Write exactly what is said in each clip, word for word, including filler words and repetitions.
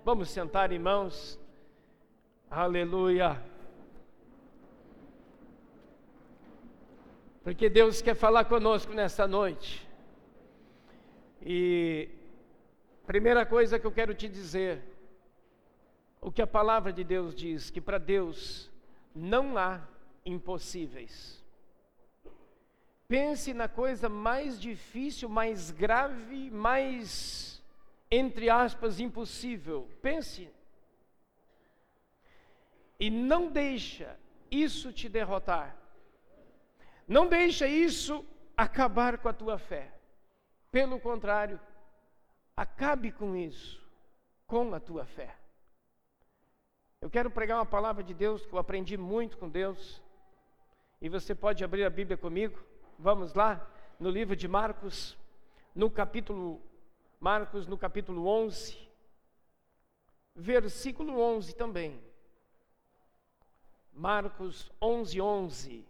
Vamos sentar, irmãos. Aleluia. Porque Deus quer falar conosco nessa noite. E primeira coisa que eu quero te dizer, o que a palavra de Deus diz, que para Deus não há impossíveis. Pense na coisa mais difícil, mais grave, mais, entre aspas, impossível. Pense. E não deixa isso te derrotar. Não deixa isso acabar com a tua fé. Pelo contrário, acabe com isso, com a tua fé. Eu quero pregar uma palavra de Deus que eu aprendi muito com Deus. E você pode abrir a Bíblia comigo. Vamos lá, no livro de Marcos, no capítulo, Marcos, no capítulo onze, versículo onze também. Marcos onze, onze.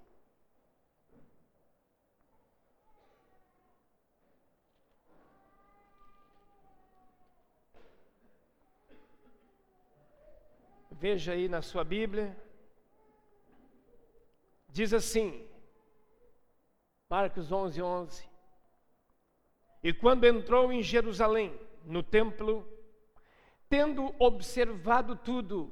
Veja aí na sua Bíblia. Diz assim, Marcos onze, onze. E quando entrou em Jerusalém, no templo, tendo observado tudo,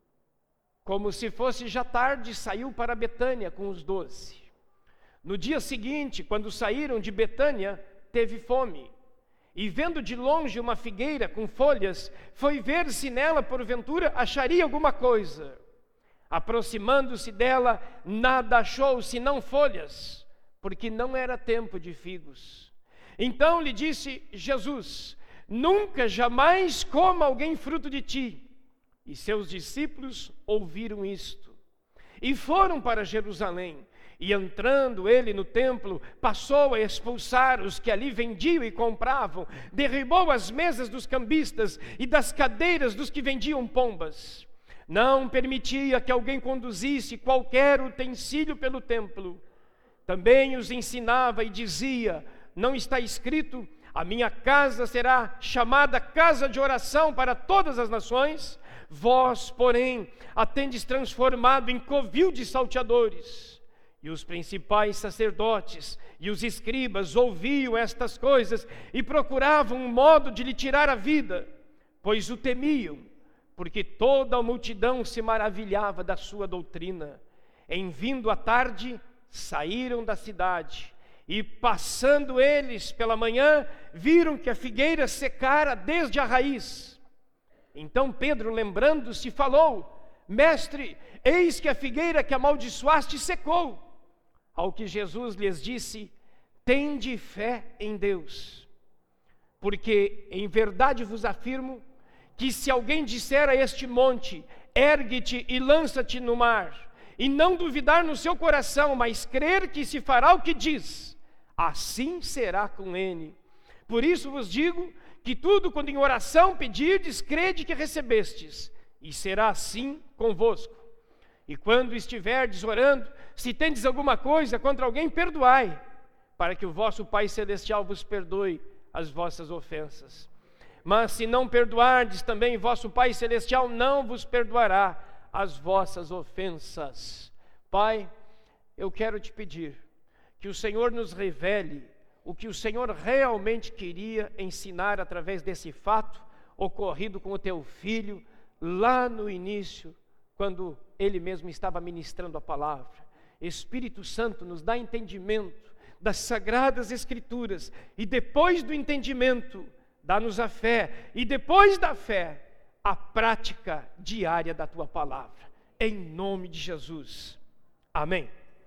como se fosse já tarde, saiu para Betânia com os doze. No dia seguinte, quando saíram de Betânia, teve fome. E vendo de longe uma figueira com folhas, foi ver se nela, porventura, acharia alguma coisa. Aproximando-se dela, nada achou, senão folhas, porque não era tempo de figos. Então lhe disse Jesus: nunca, jamais coma alguém fruto de ti. E seus discípulos ouviram isto. E foram para Jerusalém. E entrando ele no templo, passou a expulsar os que ali vendiam e compravam, derribou as mesas dos cambistas e das cadeiras dos que vendiam pombas. Não permitia que alguém conduzisse qualquer utensílio pelo templo. Também os ensinava e dizia: não está escrito, a minha casa será chamada casa de oração para todas as nações? Vós, porém, a tendes transformado em covil de salteadores. E os principais sacerdotes e os escribas ouviam estas coisas e procuravam um modo de lhe tirar a vida, pois o temiam, porque toda a multidão se maravilhava da sua doutrina. Em vindo a tarde, saíram da cidade, e passando eles pela manhã, viram que a figueira secara desde a raiz. Então Pedro, lembrando-se, falou: mestre, eis que a figueira que amaldiçoaste secou. Ao que Jesus lhes disse: tende fé em Deus, porque em verdade vos afirmo que se alguém disser a este monte: ergue-te e lança-te no mar, e não duvidar no seu coração, mas crer que se fará o que diz, assim será com ele. Por isso vos digo que tudo quando em oração pedirdes, crede que recebestes, e será assim convosco. E quando estiverdes orando, se tendes alguma coisa contra alguém, perdoai, para que o vosso Pai Celestial vos perdoe as vossas ofensas. Mas se não perdoardes, também vosso Pai Celestial não vos perdoará as vossas ofensas. Pai, eu quero te pedir que o Senhor nos revele o que o Senhor realmente queria ensinar através desse fato ocorrido com o teu filho lá no início, quando ele mesmo estava ministrando a palavra. Espírito Santo, nos dá entendimento das sagradas Escrituras, e depois do entendimento, dá-nos a fé, e depois da fé, a prática diária da tua palavra, em nome de Jesus, amém.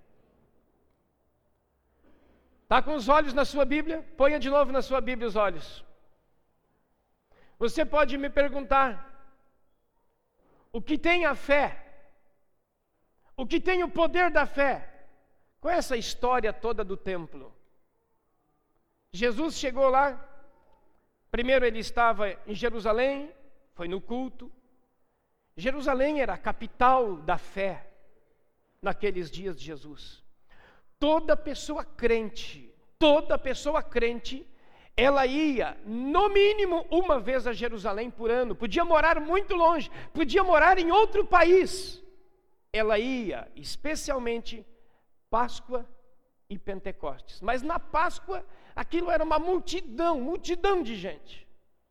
Está com os olhos na sua Bíblia? Ponha de novo na sua Bíblia os olhos. Você pode me perguntar: o que tem a fé? O que tem o poder da fé? Qual é essa história toda do templo? Jesus chegou lá, primeiro ele estava em Jerusalém, foi no culto. Jerusalém era a capital da fé naqueles dias de Jesus. Toda pessoa crente, toda pessoa crente ela ia, no mínimo, uma vez a Jerusalém por ano. Podia morar muito longe, podia morar em outro país. Ela ia, especialmente, Páscoa e Pentecostes. Mas na Páscoa, aquilo era uma multidão, multidão de gente.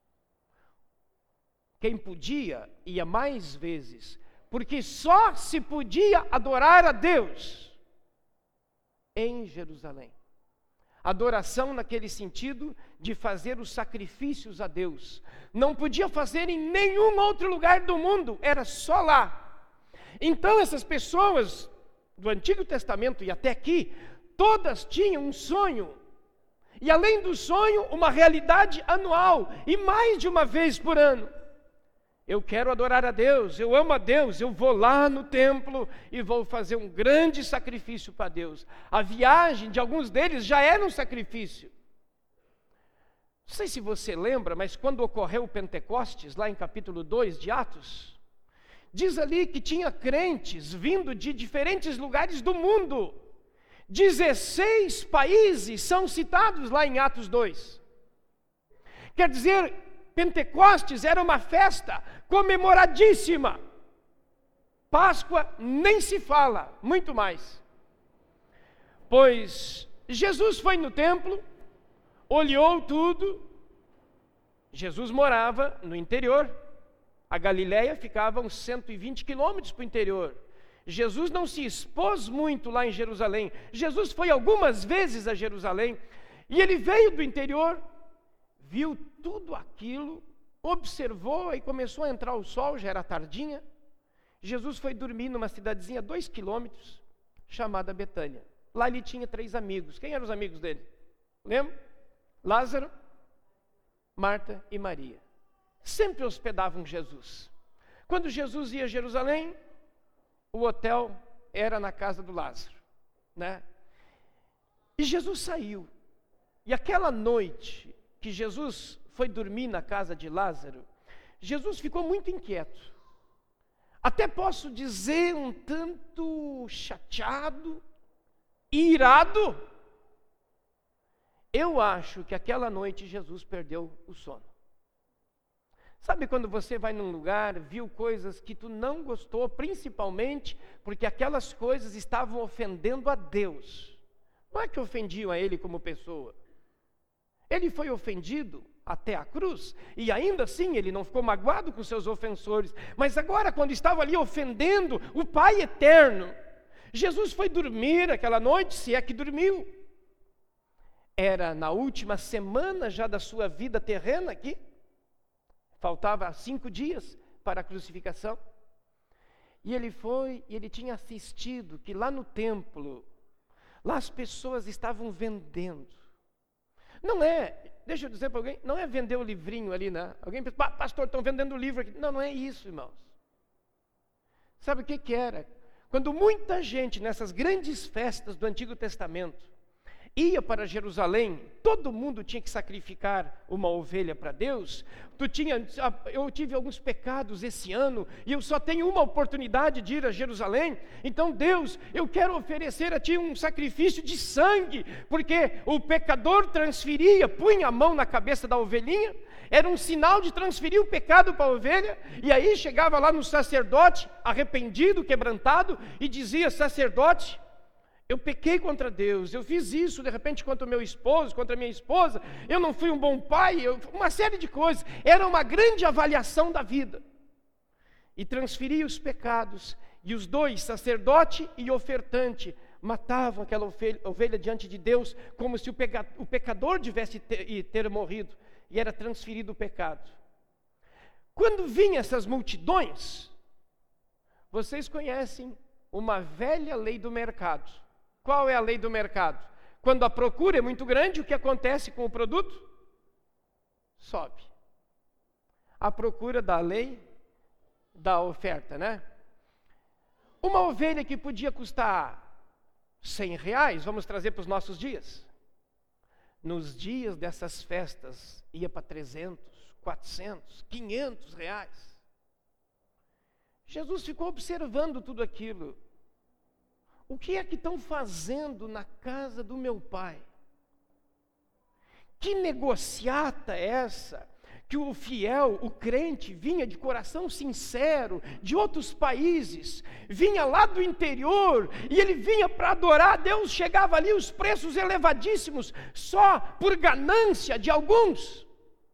Quem podia, ia mais vezes, porque só se podia adorar a Deus em Jerusalém. Adoração naquele sentido de fazer os sacrifícios a Deus. Não podia fazer em nenhum outro lugar do mundo, era só lá. Então essas pessoas do Antigo Testamento e até aqui, todas tinham um sonho. E além do sonho, uma realidade anual, e mais de uma vez por ano. Eu quero adorar a Deus, eu amo a Deus, eu vou lá no templo e vou fazer um grande sacrifício para Deus. A viagem de alguns deles já era um sacrifício. Não sei se você lembra, mas quando ocorreu o Pentecostes, lá em capítulo dois de Atos, diz ali que tinha crentes vindo de diferentes lugares do mundo. dezesseis países são citados lá em Atos dois. Quer dizer, Pentecostes era uma festa comemoradíssima. Páscoa nem se fala, muito mais. Pois Jesus foi no templo, olhou tudo. Jesus morava no interior. A Galileia ficava uns cento e vinte quilômetros para o interior. Jesus não se expôs muito lá em Jerusalém. Jesus foi algumas vezes a Jerusalém. E ele veio do interior, viu tudo aquilo, observou e começou a entrar o sol, já era tardinha. Jesus foi dormir numa cidadezinha a dois quilômetros, chamada Betânia. Lá ele tinha três amigos. Quem eram os amigos dele? Lembra? Lázaro, Marta e Maria. Sempre hospedavam Jesus. Quando Jesus ia a Jerusalém, o hotel era na casa do Lázaro, né? E Jesus saiu. E aquela noite que Jesus foi dormir na casa de Lázaro, Jesus ficou muito inquieto. Até posso dizer um tanto chateado, irado. Eu acho que aquela noite Jesus perdeu o sono. Sabe quando você vai num lugar, viu coisas que tu não gostou, principalmente porque aquelas coisas estavam ofendendo a Deus. Não é que ofendiam a Ele como pessoa. Ele foi ofendido até a cruz, e ainda assim ele não ficou magoado com seus ofensores, mas agora quando estava ali ofendendo o Pai eterno, Jesus foi dormir aquela noite, se é que dormiu. Era na última semana já da sua vida terrena aqui, faltava cinco dias para a crucificação, e ele foi, e ele tinha assistido que lá no templo, lá as pessoas estavam vendendo. Não é, deixa eu dizer para alguém, não é vender o livrinho ali, né? Alguém pensa, pastor, estão vendendo o livro aqui. Não, não é isso, irmãos. Sabe o que que era? Quando muita gente nessas grandes festas do Antigo Testamento ia para Jerusalém, todo mundo tinha que sacrificar uma ovelha para Deus. Tu tinha, eu tive alguns pecados esse ano e eu só tenho uma oportunidade de ir a Jerusalém. Então, Deus, eu quero oferecer a Ti um sacrifício de sangue, porque o pecador transferia, punha a mão na cabeça da ovelhinha, era um sinal de transferir o pecado para a ovelha, e aí chegava lá no sacerdote, arrependido, quebrantado, e dizia, sacerdote, eu pequei contra Deus, eu fiz isso de repente contra o meu esposo, contra a minha esposa, eu não fui um bom pai, eu, uma série de coisas. Era uma grande avaliação da vida. E transferia os pecados, e os dois, sacerdote e ofertante, matavam aquela ovelha, ovelha diante de Deus, como se o, peca, o pecador tivesse ter, ter morrido, e era transferido o pecado. Quando vinham essas multidões, vocês conhecem uma velha lei do mercado. Qual é a lei do mercado? Quando a procura é muito grande, o que acontece com o produto? Sobe. A procura da lei da oferta, né? Uma ovelha que podia custar cem reais, vamos trazer para os nossos dias. Nos dias dessas festas, ia para trezentos, quatrocentos, quinhentos reais. Jesus ficou observando tudo aquilo. O que é que estão fazendo na casa do meu pai? Que negociata é essa? Que o fiel, o crente, vinha de coração sincero, de outros países, vinha lá do interior, e ele vinha para adorar a Deus, chegava ali os preços elevadíssimos, só por ganância de alguns.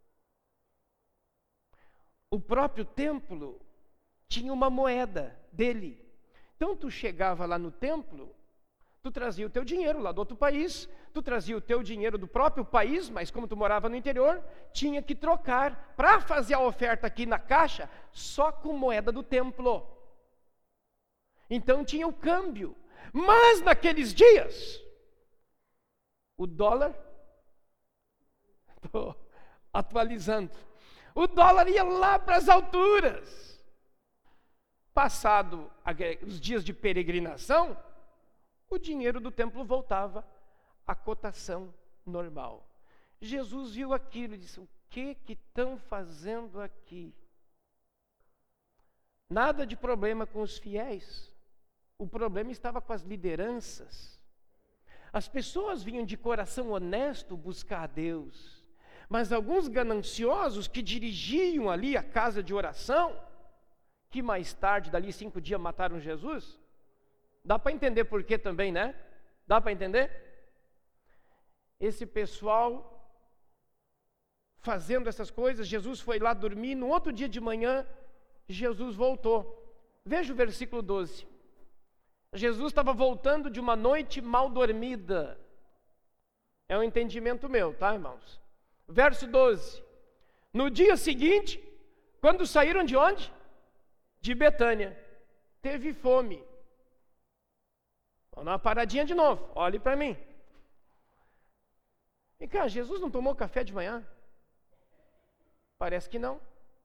O próprio templo tinha uma moeda dele. Então tu chegava lá no templo, tu trazia o teu dinheiro lá do outro país, tu trazia o teu dinheiro do próprio país, mas como tu morava no interior, tinha que trocar para fazer a oferta aqui na caixa, só com moeda do templo. Então tinha o câmbio. Mas naqueles dias, o dólar, estou atualizando, o dólar ia lá para as alturas. Passado os dias de peregrinação, o dinheiro do templo voltava à cotação normal. Jesus viu aquilo e disse: o que que estão fazendo aqui? Nada de problema com os fiéis. O problema estava com as lideranças. As pessoas vinham de coração honesto buscar a Deus, mas alguns gananciosos que dirigiam ali a casa de oração, que mais tarde, dali cinco dias, mataram Jesus. Dá para entender por quê também, né? Dá para entender? Esse pessoal fazendo essas coisas, Jesus foi lá dormir, no outro dia de manhã, Jesus voltou. Veja o versículo doze. Jesus estava voltando de uma noite mal dormida. É um entendimento meu, tá, irmãos? Verso doze. No dia seguinte, quando saíram de onde? De Betânia. Teve fome. Vamos dar uma paradinha de novo, olhe para mim. E cara, Jesus não tomou café de manhã? Parece que não.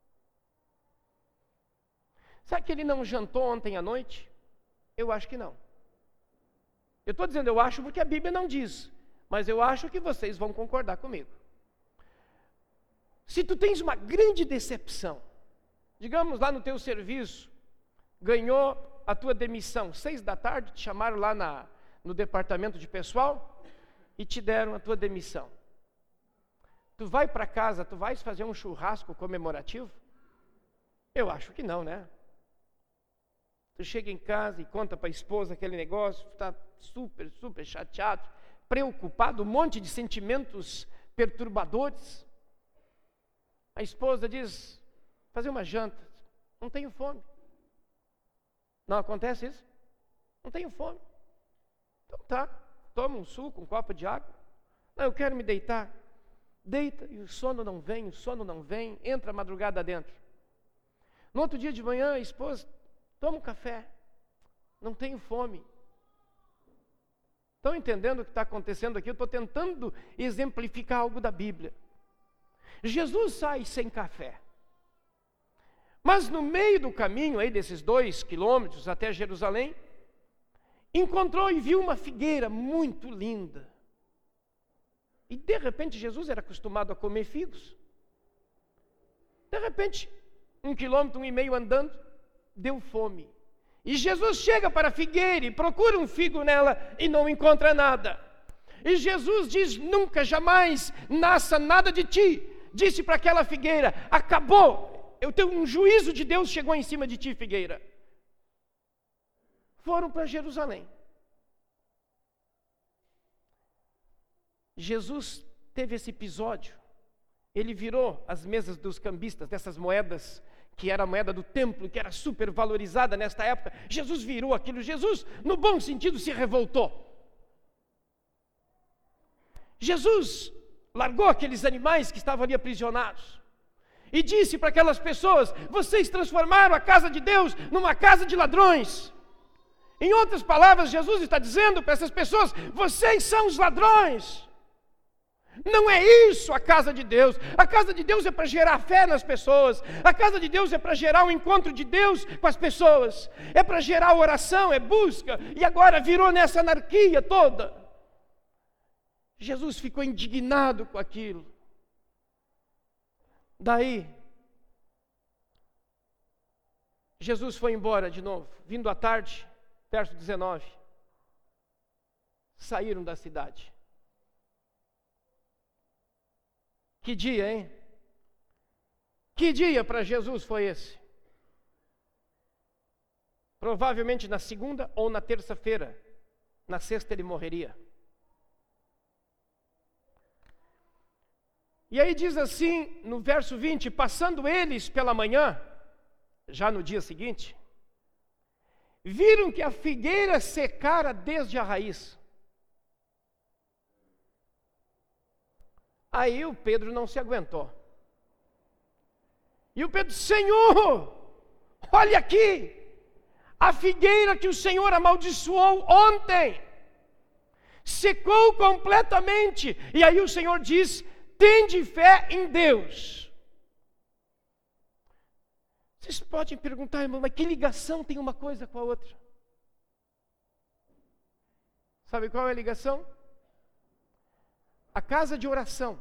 Será que ele não jantou ontem à noite? Eu acho que não. Eu estou dizendo eu acho porque a Bíblia não diz, mas eu acho que vocês vão concordar comigo. Se tu tens uma grande decepção, digamos lá no teu serviço, ganhou a tua demissão, seis da tarde, te chamaram lá na, no departamento de pessoal e te deram a tua demissão. Tu vai para casa, tu vais fazer um churrasco comemorativo? Eu acho que não, né? Tu chega em casa e conta para a esposa aquele negócio, tu está super, super chateado, preocupado, um monte de sentimentos perturbadores. A esposa diz, fazer uma janta, não tenho fome. Não acontece isso? Não tenho fome. Então tá, toma um suco, um copo de água. Não, eu quero me deitar. Deita e o sono não vem, o sono não vem, entra a madrugada dentro. No outro dia de manhã, a esposa, toma um café. Não tenho fome. Estão entendendo o que está acontecendo aqui? Eu estou tentando exemplificar algo da Bíblia. Jesus sai sem café. Mas no meio do caminho, aí desses dois quilômetros até Jerusalém, encontrou e viu uma figueira muito linda. E de repente Jesus era acostumado a comer figos. De repente, um quilômetro, um e meio andando, deu fome. E Jesus chega para a figueira e procura um figo nela e não encontra nada. E Jesus diz, nunca, jamais nasça nada de ti. Disse para aquela figueira, acabou. Eu tenho um juízo de Deus chegou em cima de ti, figueira. Foram para Jerusalém. Jesus teve esse episódio. Ele virou as mesas dos cambistas, dessas moedas, que era a moeda do templo, que era super valorizada nesta época. Jesus virou aquilo. Jesus, no bom sentido, se revoltou. Jesus largou aqueles animais que estavam ali aprisionados. E disse para aquelas pessoas, vocês transformaram a casa de Deus numa casa de ladrões. Em outras palavras, Jesus está dizendo para essas pessoas, vocês são os ladrões. Não é isso a casa de Deus. A casa de Deus é para gerar fé nas pessoas. A casa de Deus é para gerar o encontro de Deus com as pessoas. É para gerar oração, é busca. E agora virou nessa anarquia toda. Jesus ficou indignado com aquilo. Daí, Jesus foi embora de novo. Vindo à tarde, verso dezenove. Saíram da cidade. Que dia, hein? Que dia para Jesus foi esse? Provavelmente na segunda ou na terça-feira. Na sexta ele morreria. E aí diz assim, no verso vinte, passando eles pela manhã, já no dia seguinte, viram que a figueira secara desde a raiz. Aí o Pedro não se aguentou. E o Pedro, Senhor, olha aqui, a figueira que o Senhor amaldiçoou ontem, secou completamente. E aí o Senhor diz, tende fé em Deus. Vocês podem perguntar, irmão, mas que ligação tem uma coisa com a outra? Sabe qual é a ligação? A casa de oração,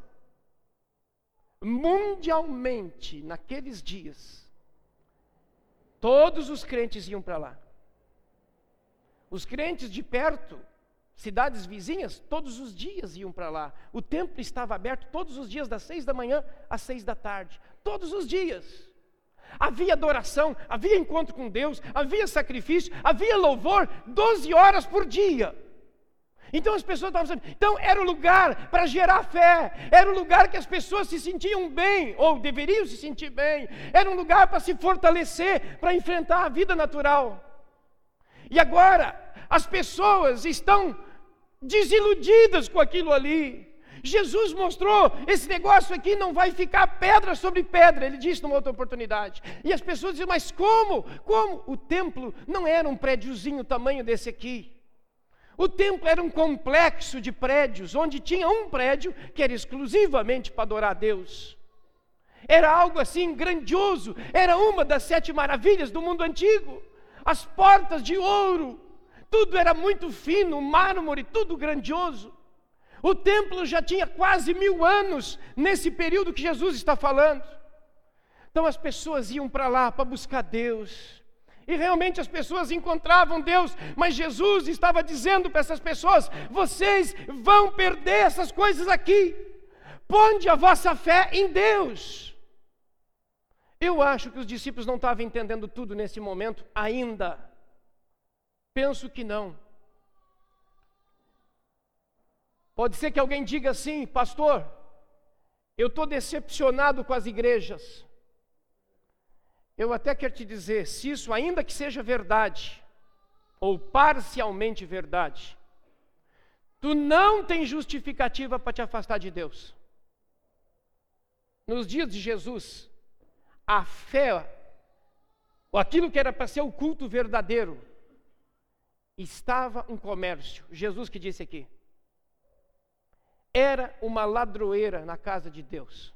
mundialmente, naqueles dias, todos os crentes iam para lá. Os crentes de perto, cidades vizinhas, todos os dias iam para lá. O templo estava aberto todos os dias, das seis da manhã às seis da tarde. Todos os dias. Havia adoração, havia encontro com Deus, havia sacrifício, havia louvor, doze horas por dia. Então as pessoas estavam sabendo. Então era o lugar para gerar fé, era o lugar que as pessoas se sentiam bem, ou deveriam se sentir bem, era um lugar para se fortalecer, para enfrentar a vida natural. E agora, as pessoas estão desiludidas com aquilo ali. Jesus mostrou, esse negócio aqui não vai ficar pedra sobre pedra, ele disse numa outra oportunidade. E as pessoas diziam, mas como? Como? O templo não era um prédiozinho tamanho desse aqui. O templo era um complexo de prédios, onde tinha um prédio que era exclusivamente para adorar a Deus. Era algo assim grandioso, era uma das sete maravilhas do mundo antigo. As portas de ouro, tudo era muito fino, mármore, tudo grandioso. O templo já tinha quase mil anos nesse período que Jesus está falando. Então as pessoas iam para lá para buscar Deus. E realmente as pessoas encontravam Deus, mas Jesus estava dizendo para essas pessoas, vocês vão perder essas coisas aqui. Ponde a vossa fé em Deus. Eu acho que os discípulos não estavam entendendo tudo nesse momento ainda. Penso que não. Pode ser que alguém diga assim, pastor, eu estou decepcionado com as igrejas. Eu até quero te dizer, se isso ainda que seja verdade, ou parcialmente verdade, tu não tem justificativa para te afastar de Deus. Nos dias de Jesus, a fé, ou aquilo que era para ser o culto verdadeiro, estava um comércio. Jesus que disse aqui. Era uma ladroeira na casa de Deus.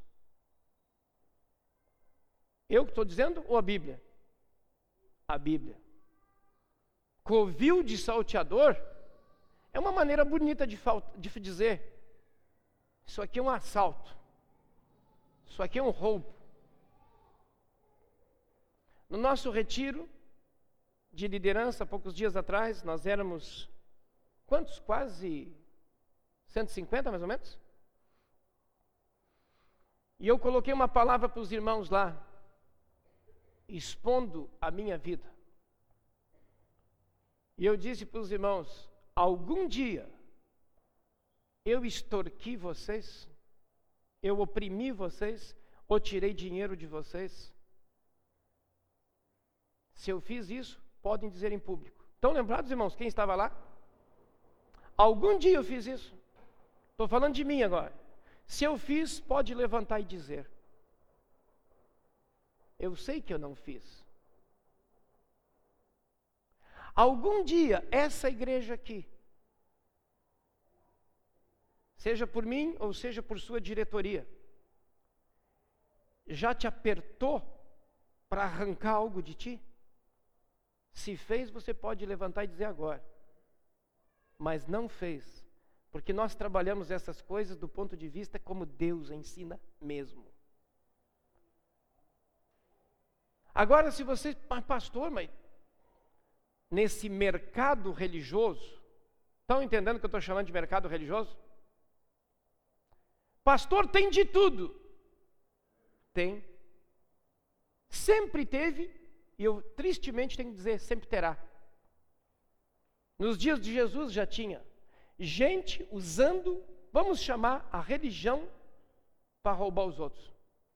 Eu que estou dizendo ou a Bíblia? A Bíblia. Covil de salteador é uma maneira bonita de, de dizer, isso aqui é um assalto, isso aqui é um roubo. No nosso retiro de liderança, poucos dias atrás, nós éramos, quantos? Quase cento e cinquenta mais ou menos? E eu coloquei uma palavra para os irmãos lá, expondo a minha vida. E eu disse para os irmãos, algum dia eu extorqui vocês, eu oprimi vocês, ou tirei dinheiro de vocês? Se eu fiz isso, podem dizer em público. Estão lembrados, irmãos, quem estava lá? Algum dia eu fiz isso. Estou falando de mim agora. Se eu fiz, pode levantar e dizer. Eu sei que eu não fiz. Algum dia, essa igreja aqui, seja por mim ou seja por sua diretoria, já te apertou para arrancar algo de ti? Se fez, você pode levantar e dizer agora. Mas não fez, porque nós trabalhamos essas coisas do ponto de vista como Deus ensina mesmo. Agora, se você, mas pastor, mas nesse mercado religioso, estão entendendo que eu estou chamando de mercado religioso? Pastor tem de tudo. tem, sempre teve, e eu tristemente tenho que dizer, sempre terá. Nos dias de Jesus já tinha gente usando, vamos chamar, a religião para roubar os outros.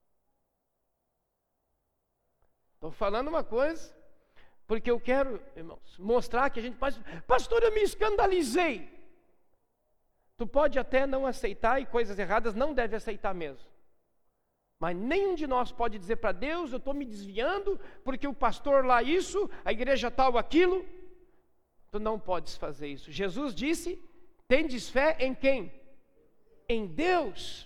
Estou falando uma coisa, porque eu quero, irmãos, mostrar que a gente pode... Pastor, eu me escandalizei. Tu pode até não aceitar, e coisas erradas não deve aceitar mesmo. Mas nenhum de nós pode dizer para Deus, eu estou me desviando, porque o pastor lá isso, a igreja tal aquilo. Tu não podes fazer isso. Jesus disse, tendes fé em quem? Em Deus.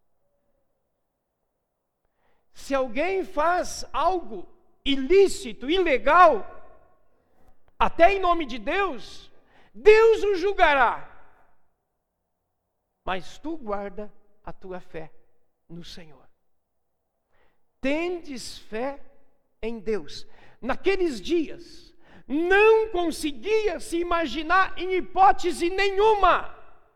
Se alguém faz algo ilícito, ilegal, até em nome de Deus, Deus o julgará. Mas tu guarda a tua fé no Senhor. Tendes fé em Deus. Naqueles dias, não conseguia se imaginar em hipótese nenhuma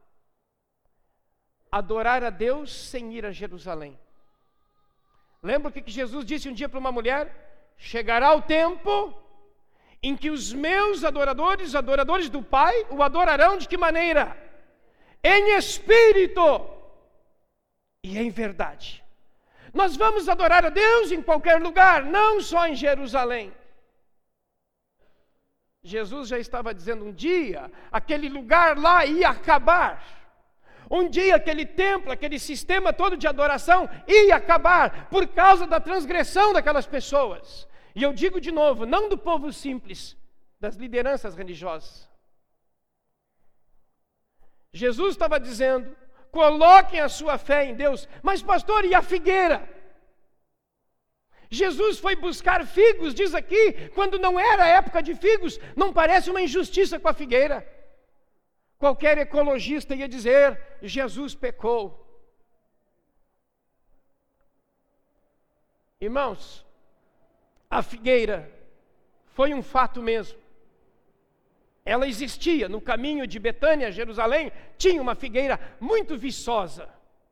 adorar a Deus sem ir a Jerusalém. Lembra o que Jesus disse um dia para uma mulher? Chegará o tempo em que os meus adoradores, adoradores do Pai, o adorarão de que maneira? Em espírito e em verdade. Nós vamos adorar a Deus em qualquer lugar, não só em Jerusalém. Jesus já estava dizendo um dia, aquele lugar lá ia acabar. Um dia aquele templo, aquele sistema todo de adoração ia acabar por causa da transgressão daquelas pessoas. E eu digo de novo, não do povo simples, das lideranças religiosas. Jesus estava dizendo, coloquem a sua fé em Deus. Mas pastor, e a figueira? Jesus foi buscar figos, diz aqui, quando não era época de figos. Não parece uma injustiça com a figueira? Qualquer ecologista ia dizer, Jesus pecou. Irmãos, a figueira foi um fato mesmo. Ela existia no caminho de Betânia a Jerusalém, tinha uma figueira muito viçosa.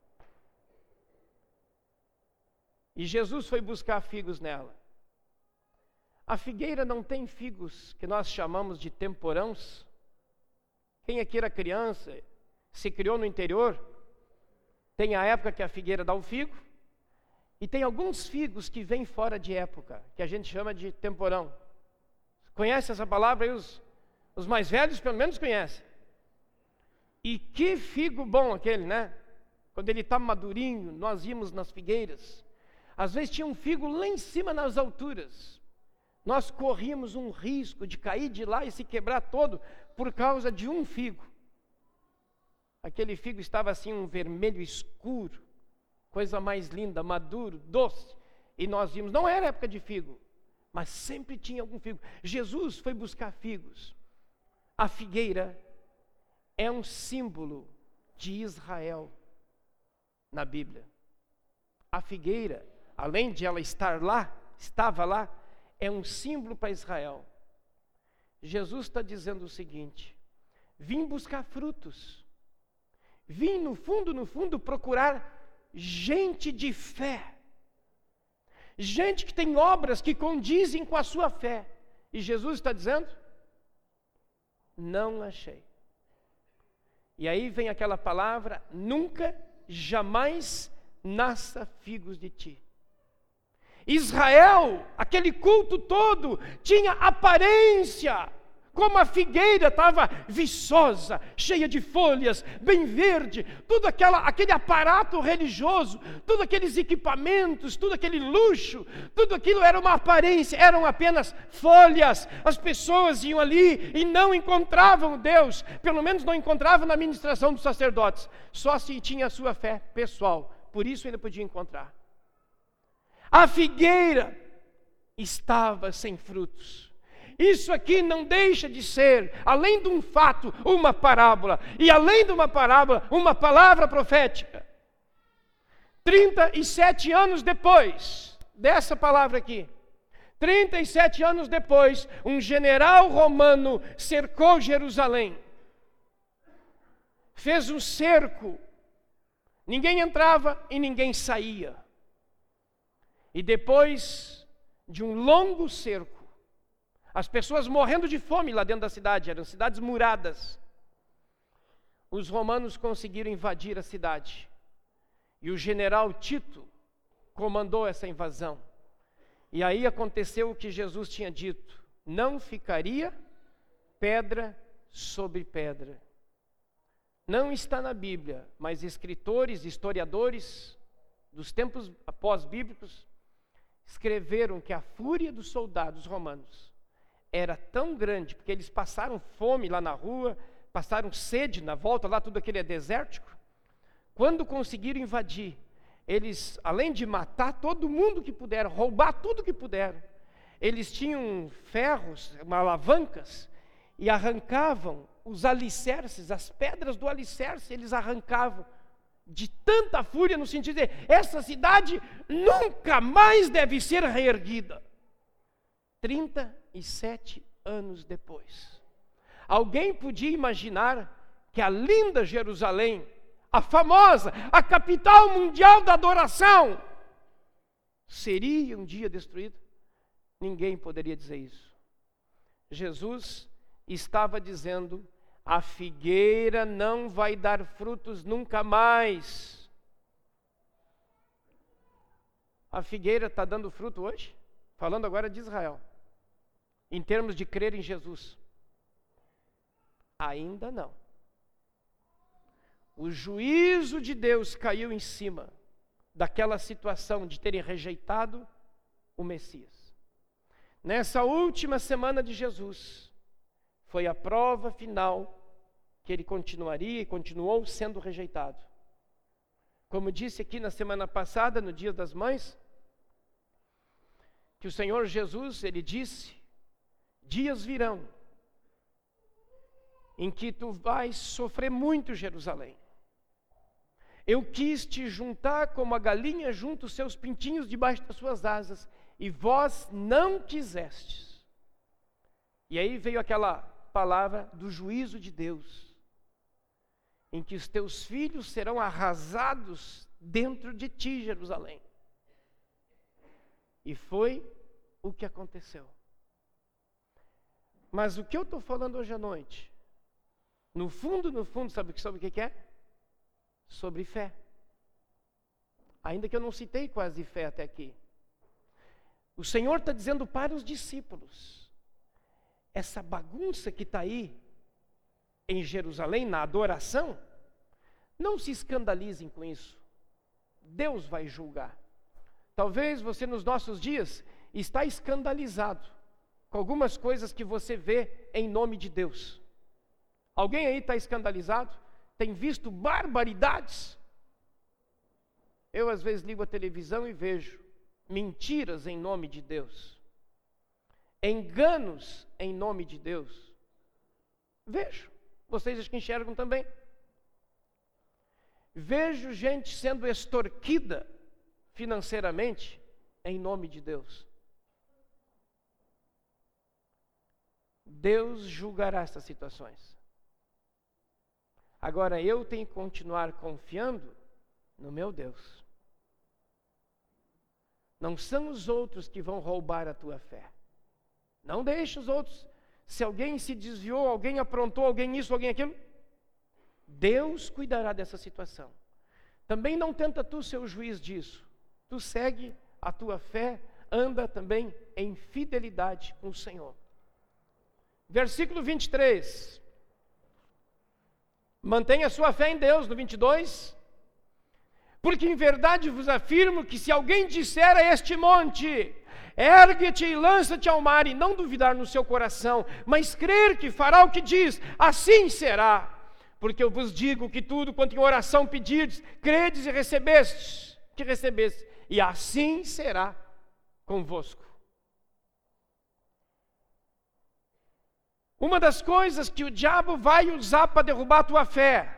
E Jesus foi buscar figos nela. A figueira não tem figos que nós chamamos de temporãos. Quem aqui era criança, se criou no interior, tem a época que a figueira dá o figo, e tem alguns figos que vêm fora de época, que a gente chama de temporão. Conhece essa palavra aí? Os, os mais velhos pelo menos conhecem. E que figo bom aquele, né? Quando ele está madurinho, nós íamos nas figueiras. Às vezes tinha um figo lá em cima nas alturas. Nós corríamos um risco de cair de lá e se quebrar todo por causa de um figo. Aquele figo estava assim um vermelho escuro, coisa mais linda, maduro, doce. E nós vimos, não era época de figo, mas sempre tinha algum figo. Jesus foi buscar figos. A figueira é um símbolo de Israel na Bíblia. A figueira, além de ela estar lá, estava lá, é um símbolo para Israel. Jesus está dizendo o seguinte: vim buscar frutos, vim no fundo, no fundo, procurar gente de fé, gente que tem obras que condizem com a sua fé. E Jesus está dizendo, não achei. E aí vem aquela palavra, nunca, jamais nasça figos de ti. Israel, aquele culto todo, tinha aparência, como a figueira estava viçosa, cheia de folhas, bem verde, tudo aquela, aquele aparato religioso, todos aqueles equipamentos, tudo aquele luxo, tudo aquilo era uma aparência, eram apenas folhas. As pessoas iam ali e não encontravam Deus, pelo menos não encontravam na ministração dos sacerdotes, só se tinha a sua fé pessoal, por isso ainda podia encontrar. A figueira estava sem frutos. Isso aqui não deixa de ser, além de um fato, uma parábola. E além de uma parábola, uma palavra profética. trinta e sete anos depois dessa palavra aqui, trinta e sete anos depois, um general romano cercou Jerusalém. Fez um cerco. Ninguém entrava e ninguém saía. E depois de um longo cerco, as pessoas morrendo de fome lá dentro da cidade, eram cidades muradas, os romanos conseguiram invadir a cidade. E o general Tito comandou essa invasão. E aí aconteceu o que Jesus tinha dito: não ficaria pedra sobre pedra. Não está na Bíblia, mas escritores, historiadores dos tempos pós-bíblicos escreveram que a fúria dos soldados romanos era tão grande, porque eles passaram fome lá na rua, passaram sede na volta, lá tudo aquele é desértico. Quando conseguiram invadir, eles, além de matar todo mundo que puderam, roubar tudo que puderam, eles tinham ferros, alavancas, e arrancavam os alicerces, as pedras do alicerce, eles arrancavam de tanta fúria, no sentido de, essa cidade nunca mais deve ser reerguida. trinta e sete anos depois, alguém podia imaginar que a linda Jerusalém, a famosa, a capital mundial da adoração, seria um dia destruída? Ninguém poderia dizer isso. Jesus estava dizendo: a figueira não vai dar frutos nunca mais. A figueira está dando fruto hoje? Falando agora de Israel, em termos de crer em Jesus. Ainda não. O juízo de Deus caiu em cima daquela situação de terem rejeitado o Messias. Nessa última semana de Jesus, foi a prova final que ele continuaria e continuou sendo rejeitado. Como disse aqui na semana passada, no Dia das Mães, que o Senhor Jesus, ele disse: dias virão em que tu vais sofrer muito, Jerusalém. Eu quis te juntar como a galinha junta os seus pintinhos debaixo das suas asas, e vós não quisestes. E aí veio aquela palavra do juízo de Deus, em que os teus filhos serão arrasados dentro de ti, Jerusalém. E foi o que aconteceu. Mas o que eu estou falando hoje à noite, no fundo, no fundo, sabe sobre o que é? Sobre fé. Ainda que eu não citei quase fé até aqui. O Senhor está dizendo para os discípulos: essa bagunça que está aí em Jerusalém, na adoração, não se escandalizem com isso. Deus vai julgar. Talvez você nos nossos dias está escandalizado com algumas coisas que você vê em nome de Deus. Alguém aí está escandalizado? Tem visto barbaridades? Eu às vezes ligo a televisão e vejo mentiras em nome de Deus, enganos em nome de Deus. Vejo, vocês acho que enxergam também. Vejo gente sendo extorquida financeiramente em nome de Deus. Deus julgará essas situações. Agora eu tenho que continuar confiando no meu Deus. Não são os outros que vão roubar a tua fé. Não deixe os outros. Se alguém se desviou, alguém aprontou, alguém isso, alguém aquilo, Deus cuidará dessa situação. Também não tenta tu ser o juiz disso. Tu segue a tua fé, anda também em fidelidade com o Senhor. Versículo vinte e três. Mantenha a sua fé em Deus, no vinte e dois. Porque em verdade vos afirmo que se alguém disser a este monte: ergue-te e lança-te ao mar, e não duvidar no seu coração, mas crer que fará o que diz, assim será. Porque eu vos digo que tudo quanto em oração pedirdes, credes e recebestes, que recebestes, e assim será convosco. Uma das coisas que o diabo vai usar para derrubar a tua fé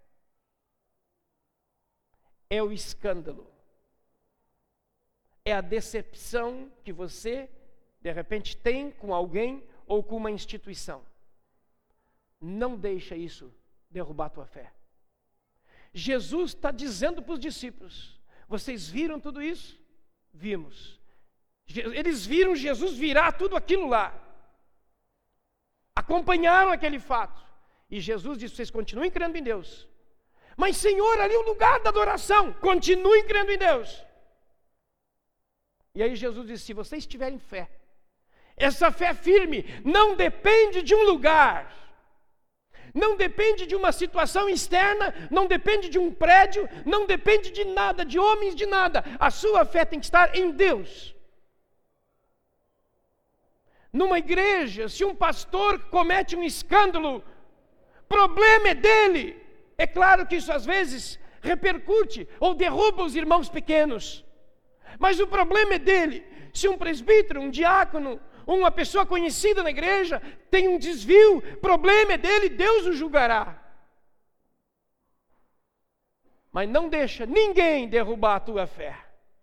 é o escândalo. É a decepção que você, de repente, tem com alguém ou com uma instituição. Não deixa isso derrubar a tua fé. Jesus está dizendo para os discípulos: vocês viram tudo isso? vimos. Eles viram Jesus virar tudo aquilo lá. Acompanharam aquele fato. E Jesus disse: vocês continuem crendo em Deus. Mas, Senhor, ali é o lugar da adoração. Continuem crendo em Deus. E aí Jesus disse: se vocês tiverem fé, essa fé firme não depende de um lugar, não depende de uma situação externa, não depende de um prédio, não depende de nada, de homens, de nada. A sua fé tem que estar em Deus. Numa igreja, se um pastor comete um escândalo, problema é dele. É claro que isso às vezes repercute ou derruba os irmãos pequenos, mas o problema é dele. Se um presbítero, um diácono, uma pessoa conhecida na igreja tem um desvio, problema é dele, Deus o julgará. Mas não deixa ninguém derrubar a tua fé.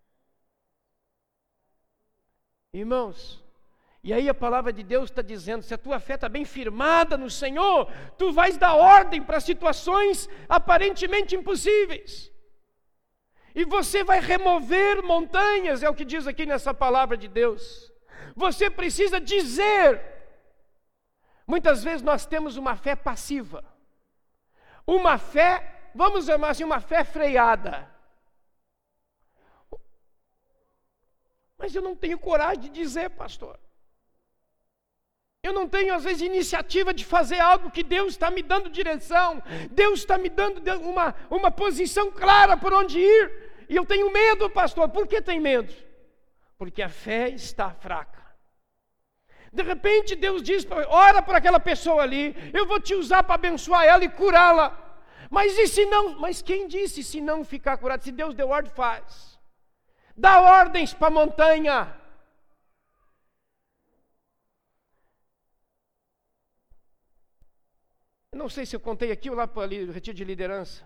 Irmãos, e aí a palavra de Deus está dizendo: se a tua fé está bem firmada no Senhor, tu vais dar ordem para situações aparentemente impossíveis. E você vai remover montanhas, é o que diz aqui nessa palavra de Deus. Você precisa dizer. Muitas vezes nós temos uma fé passiva. Uma fé, vamos chamar assim, uma fé freada. Mas eu não tenho coragem de dizer, pastor. Eu não tenho, às vezes, iniciativa de fazer algo que Deus está me dando direção. Deus está me dando uma, uma posição clara por onde ir. E eu tenho medo, pastor. Por que tem medo? Porque a fé está fraca. De repente Deus diz: ora por aquela pessoa ali, eu vou te usar para abençoar ela e curá-la. Mas e se não? Mas quem disse se não ficar curado? Se Deus deu ordem, faz. Dá ordens para a montanha. Eu não sei se eu contei aqui ou lá para o retiro de liderança.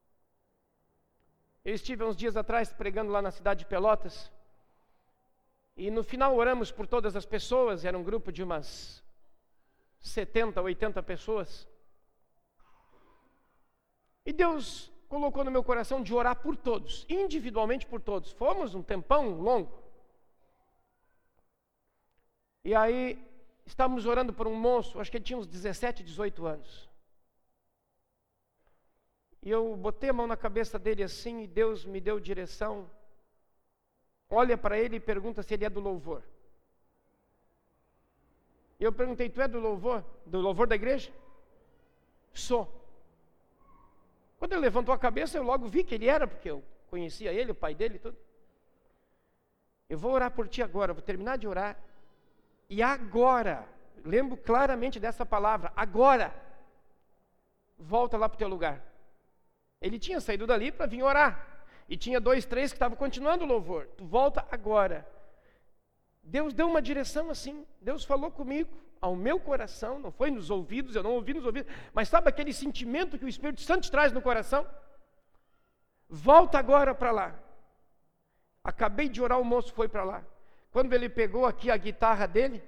Eu estive uns dias atrás pregando lá na cidade de Pelotas. E no final oramos por todas as pessoas. Era um grupo de umas setenta, oitenta pessoas. E Deus colocou no meu coração de orar por todos, individualmente por todos. Fomos um tempão longo. E aí estávamos orando por um moço, acho que ele tinha uns dezessete, dezoito anos. E eu botei a mão na cabeça dele assim, e Deus me deu direção. Olha para ele e pergunta se ele é do louvor. E eu perguntei: tu é do louvor? Do louvor da igreja? Sou. Quando ele levantou a cabeça, eu logo vi que ele era, porque eu conhecia ele, o pai dele e tudo. Eu vou orar por ti agora, vou terminar de orar. E agora, lembro claramente dessa palavra, agora, volta lá para o teu lugar. Ele tinha saído dali para vir orar. E tinha dois, três que estavam continuando o louvor. Tu volta agora. Deus deu uma direção assim. Deus falou comigo, ao meu coração. Não foi nos ouvidos, eu não ouvi nos ouvidos. Mas sabe aquele sentimento que o Espírito Santo traz no coração? Volta agora para lá. Acabei de orar, o moço foi para lá. Quando ele pegou aqui a guitarra dele,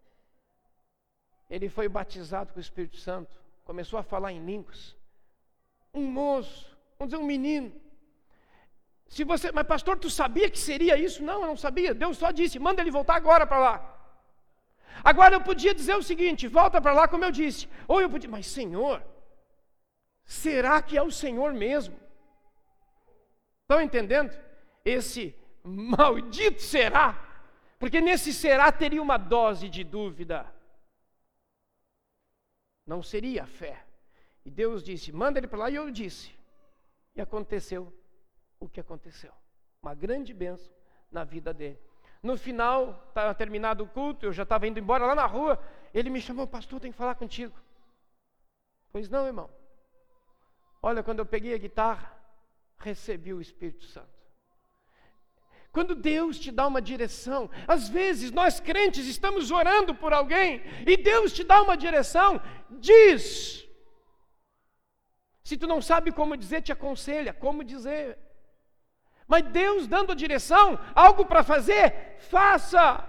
ele foi batizado com o Espírito Santo. Começou a falar em línguas. Um moço, vamos dizer um menino. Se você, mas pastor, tu sabia que seria isso? Não, eu não sabia. Deus só disse: manda ele voltar agora para lá. Agora eu podia dizer o seguinte: volta para lá como eu disse. Ou eu podia, mas Senhor, será que é o Senhor mesmo? Estão entendendo? Esse maldito será. Porque nesse será teria uma dose de dúvida. Não seria fé. E Deus disse: manda ele para lá. E eu disse. E aconteceu o que aconteceu. Uma grande bênção na vida dele. No final, estava terminado o culto, eu já estava indo embora lá na rua. Ele me chamou: pastor, tenho que falar contigo. Pois não, irmão. Olha, quando eu peguei a guitarra, recebi o Espírito Santo. Quando Deus te dá uma direção, às vezes nós crentes estamos orando por alguém e Deus te dá uma direção, diz. Se tu não sabe como dizer, te aconselha como dizer. Mas Deus dando a direção, algo para fazer, faça.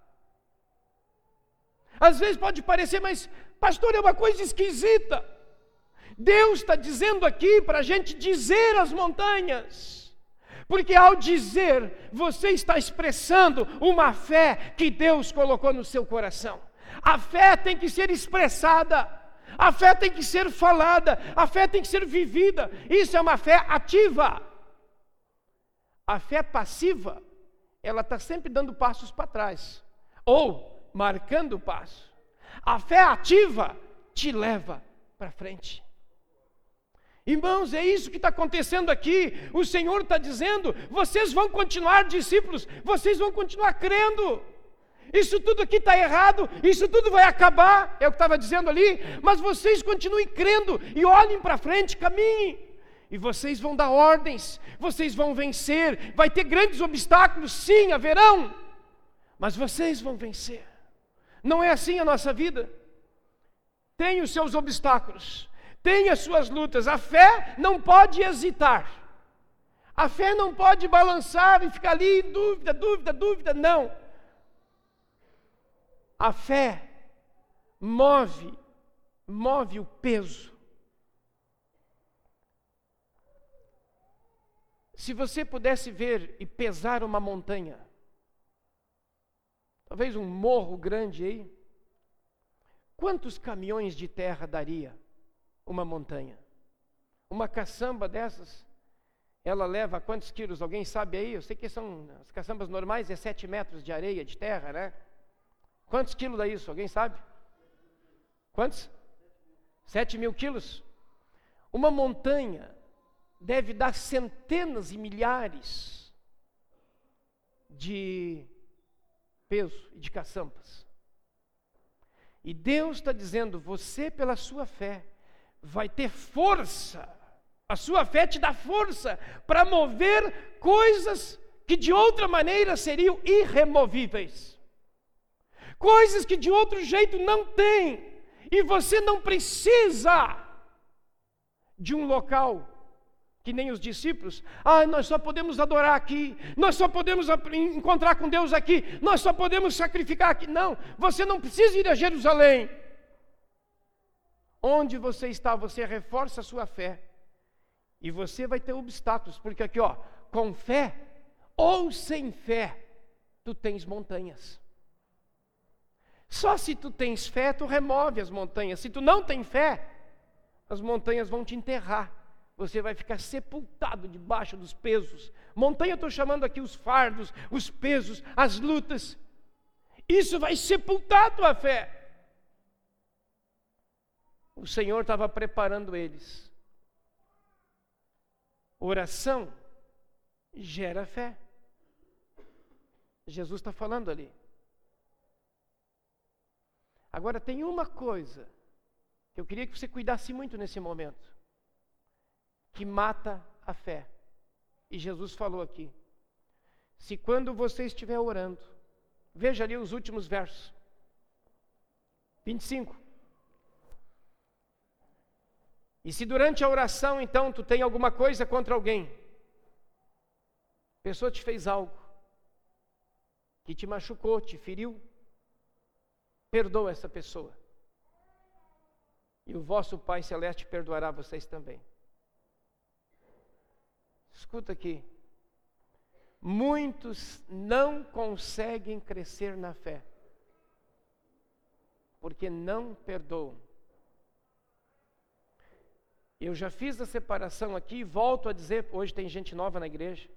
Às vezes pode parecer, mas pastor, é uma coisa esquisita. Deus está dizendo aqui para a gente dizer às montanhas. Porque ao dizer, você está expressando uma fé que Deus colocou no seu coração. A fé tem que ser expressada, a fé tem que ser falada, a fé tem que ser vivida. Isso é uma fé ativa. A fé passiva, ela está sempre dando passos para trás, ou marcando passo. A fé ativa te leva para frente. Irmãos, é isso que está acontecendo aqui. O Senhor está dizendo, vocês vão continuar discípulos, vocês vão continuar crendo. Isso tudo aqui está errado, isso tudo vai acabar, é o que estava dizendo ali, mas vocês continuem crendo e olhem para frente, caminhem. E vocês vão dar ordens, vocês vão vencer, vai ter grandes obstáculos, sim, haverão, mas vocês vão vencer. Não é assim a nossa vida? Tem os seus obstáculos, tem as suas lutas. A fé não pode hesitar, a fé não pode balançar e ficar ali, dúvida, dúvida, dúvida, não. A fé move, move o peso. Se você pudesse ver e pesar uma montanha, talvez um morro grande aí, quantos caminhões de terra daria uma montanha? Uma caçamba dessas, ela leva quantos quilos? Alguém sabe aí? Eu sei que são, as caçambas normais é sete metros de areia, de terra, né? Quantos quilos dá isso? Alguém sabe? Quantos? Sete mil quilos? Uma montanha deve dar centenas e milhares de peso e de caçambas. E Deus está dizendo, você pela sua fé vai ter força. A sua fé te dá força para mover coisas que de outra maneira seriam irremovíveis. Coisas que de outro jeito não tem. E você não precisa de um local que nem os discípulos. Ah, nós só podemos adorar aqui, nós só podemos encontrar com Deus aqui, nós só podemos sacrificar aqui. Não, você não precisa ir a Jerusalém. Onde você está, você reforça a sua fé. E você vai ter obstáculos, porque aqui ó, com fé ou sem fé, tu tens montanhas. Só se tu tens fé, tu remove as montanhas. Se tu não tem fé, as montanhas vão te enterrar. Você vai ficar sepultado debaixo dos pesos. Montanha, eu estou chamando aqui os fardos, os pesos, as lutas. Isso vai sepultar a tua fé. O Senhor estava preparando eles. Oração gera fé. Jesus está falando ali. Agora tem uma coisa que eu queria que você cuidasse muito nesse momento, que mata a fé. E Jesus falou aqui, se quando você estiver orando, veja ali os últimos versos, vinte e cinco. E se durante a oração, então, tu tem alguma coisa contra alguém, a pessoa te fez algo, que te machucou, te feriu, perdoa essa pessoa. E o vosso Pai Celeste perdoará vocês também. Escuta aqui. Muitos não conseguem crescer na fé, porque não perdoam. Eu já fiz a separação aqui e volto a dizer, hoje tem gente nova na igreja.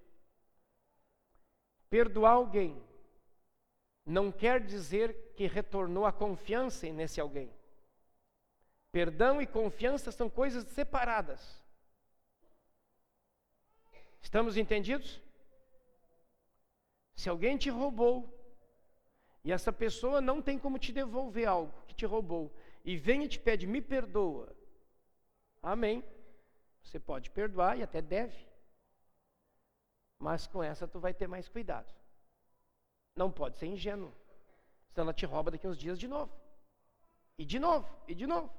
Perdoar alguém não quer dizer que retornou a confiança nesse alguém. Perdão e confiança são coisas separadas. Estamos entendidos? Se alguém te roubou, e essa pessoa não tem como te devolver algo que te roubou, e vem e te pede, me perdoa. Amém. Você pode perdoar e até deve. Mas com essa tu vai ter mais cuidado. Não pode ser ingênuo. Senão ela te rouba daqui uns dias de novo. E de novo, e de novo.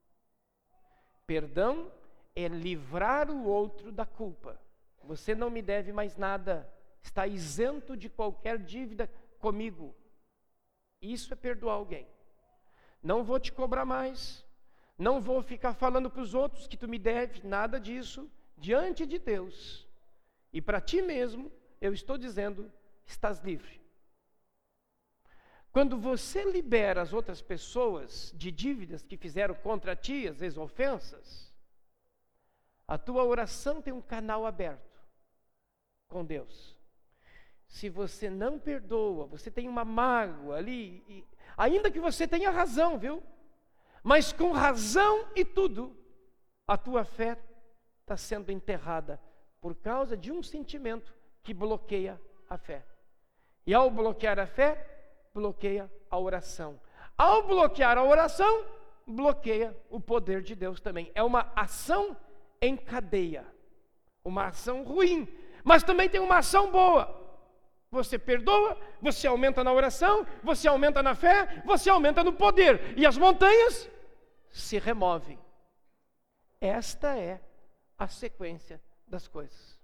Perdão é livrar o outro da culpa. Você não me deve mais nada. Está isento de qualquer dívida comigo. Isso é perdoar alguém. Não vou te cobrar mais. Não vou ficar falando para os outros que tu me deve. Nada disso. Diante de Deus, E para ti mesmo, eu estou dizendo, estás livre. Quando você libera as outras pessoas de dívidas que fizeram contra ti, às vezes ofensas, a tua oração tem um canal aberto com Deus. Se você não perdoa, você tem uma mágoa ali, e, ainda que você tenha razão, viu? Mas com razão e tudo, a tua fé está sendo enterrada por causa de um sentimento que bloqueia a fé. E ao bloquear a fé, bloqueia a oração. Ao bloquear a oração, bloqueia o poder de Deus também. É uma ação em cadeia, uma ação ruim, mas também tem uma ação boa. Você perdoa, você aumenta na oração, você aumenta na fé, você aumenta no poder, e as montanhas se removem. Esta é a sequência das coisas.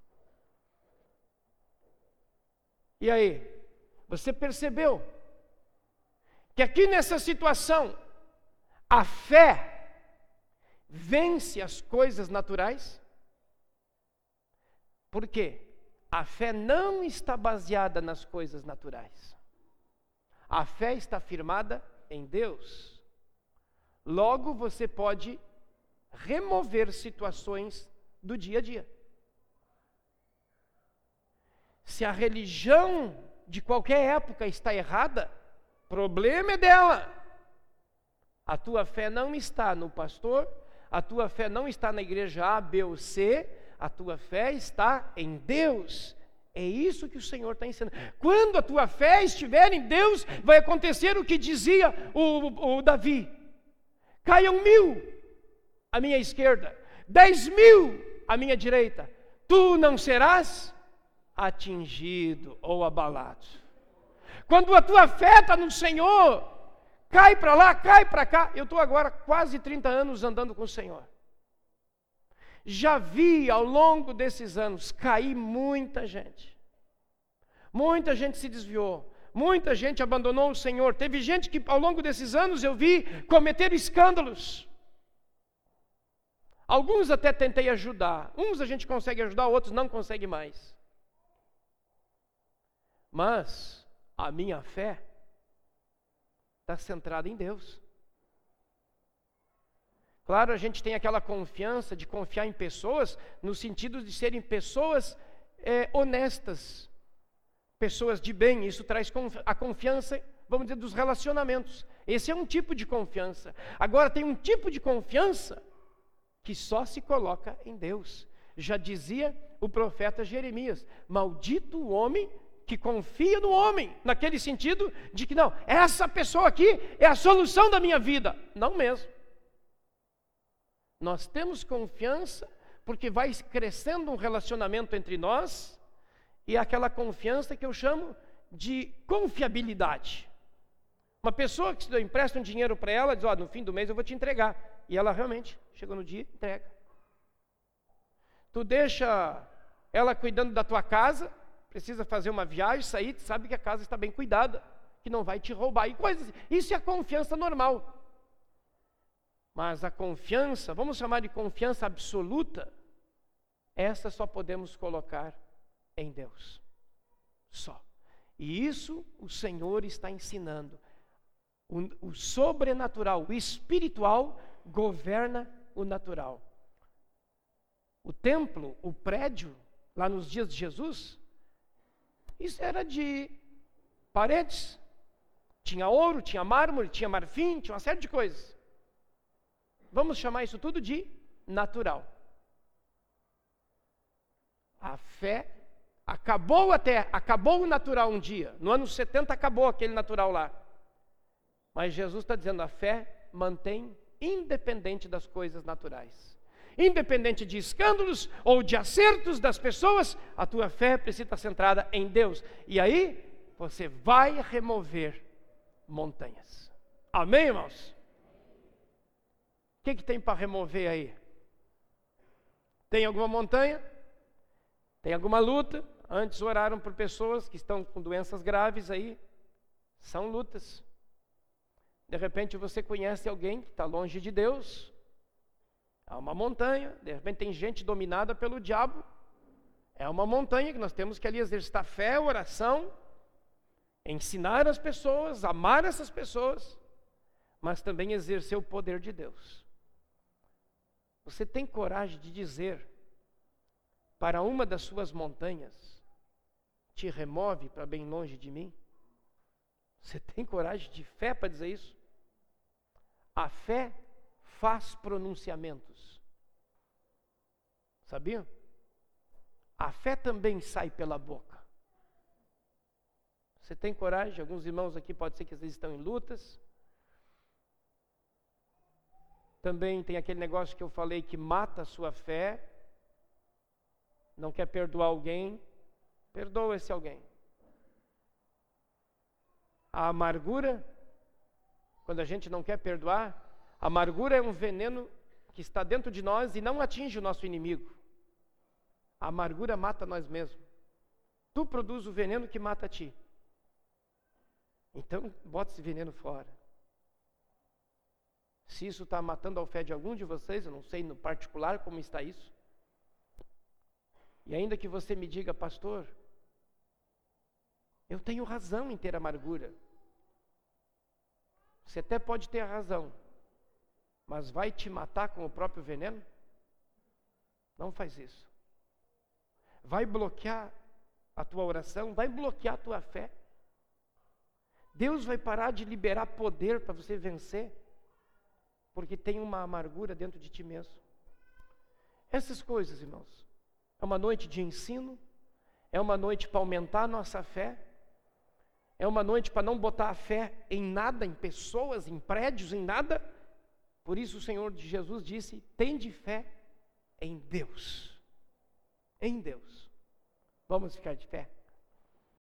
E aí, você percebeu que aqui nessa situação, a fé vence as coisas naturais? Por quê? A fé não está baseada nas coisas naturais. A fé está firmada em Deus. Logo, você pode remover situações do dia a dia. Se a religião de qualquer época está errada, problema é dela. A tua fé não está no pastor, a tua fé não está na igreja A, B ou C, a tua fé está em Deus. É isso que o Senhor está ensinando. Quando a tua fé estiver em Deus, vai acontecer o que dizia o, o Davi: caiam mil à minha esquerda, dez mil à minha direita, tu não serás atingido ou abalado. Quando a tua fé está no Senhor, cai para lá, cai para cá. Eu estou agora quase trinta anos andando com o Senhor. Já vi ao longo desses anos cair muita gente. Muita gente se desviou. Muita gente abandonou o Senhor. Teve gente que ao longo desses anos eu vi cometer escândalos. Alguns até tentei ajudar. Uns a gente consegue ajudar, outros não consegue mais. Mas a minha fé está centrada em Deus. Claro, a gente tem aquela confiança de confiar em pessoas, no sentido de serem pessoas é, honestas, pessoas de bem. Isso traz a confiança, vamos dizer, dos relacionamentos. Esse é um tipo de confiança. Agora, tem um tipo de confiança que só se coloca em Deus. Já dizia o profeta Jeremias: maldito o homem que confia no homem, naquele sentido de que não, essa pessoa aqui é a solução da minha vida. Não mesmo. Nós temos confiança porque vai crescendo um relacionamento entre nós, e aquela confiança que eu chamo de confiabilidade. Uma pessoa que se empresta um dinheiro para ela, diz: ó, no fim do mês eu vou te entregar. E ela realmente, chegou no dia, entrega. Tu deixa ela cuidando da tua casa, precisa fazer uma viagem, sair, tu sabe que a casa está bem cuidada, que não vai te roubar, e coisas. Isso é a confiança normal. Mas a confiança, vamos chamar de confiança absoluta, essa só podemos colocar em Deus. Só. E isso o Senhor está ensinando. O, o sobrenatural, o espiritual, governa o natural. O templo, o prédio, lá nos dias de Jesus, isso era de paredes. Tinha ouro, tinha mármore, tinha marfim, tinha uma série de coisas. Vamos chamar isso tudo de natural. A fé acabou até, acabou o natural um dia. No ano setenta acabou aquele natural lá. Mas Jesus está dizendo: a fé mantém independente das coisas naturais. Independente de escândalos ou de acertos das pessoas, a tua fé precisa estar centrada em Deus. E aí, você vai remover montanhas. Amém, irmãos? O que, que tem para remover aí? Tem alguma montanha? Tem alguma luta? Antes oraram por pessoas que estão com doenças graves aí. São lutas. De repente você conhece alguém que está longe de Deus. Há uma montanha. De repente tem gente dominada pelo diabo. É uma montanha que nós temos que ali exercitar fé, oração, ensinar as pessoas, amar essas pessoas, mas também exercer o poder de Deus. Você tem coragem de dizer para uma das suas montanhas, te remove para bem longe de mim? Você tem coragem de fé para dizer isso? A fé faz pronunciamentos. Sabia? A fé também sai pela boca. Você tem coragem? Alguns irmãos aqui pode ser que às vezes estão em lutas. Também tem aquele negócio que eu falei que mata a sua fé. Não quer perdoar alguém, perdoa esse alguém. A amargura, quando a gente não quer perdoar, a amargura é um veneno que está dentro de nós e não atinge o nosso inimigo. A amargura mata nós mesmos. Tu produz o veneno que mata a ti. Então, bota esse veneno fora. Se isso está matando a fé de algum de vocês, eu não sei no particular como está isso. E ainda que você me diga, pastor, eu tenho razão em ter amargura. Você até pode ter a razão, mas vai te matar com o próprio veneno? Não faz isso. Vai bloquear a tua oração, vai bloquear a tua fé. Deus vai parar de liberar poder para você vencer, porque tem uma amargura dentro de ti mesmo. Essas coisas, irmãos, é uma noite de ensino, é uma noite para aumentar a nossa fé, é uma noite para não botar a fé em nada, em pessoas, em prédios, em nada. Por isso o Senhor de Jesus disse, tende fé em Deus. Em Deus. Vamos ficar de pé.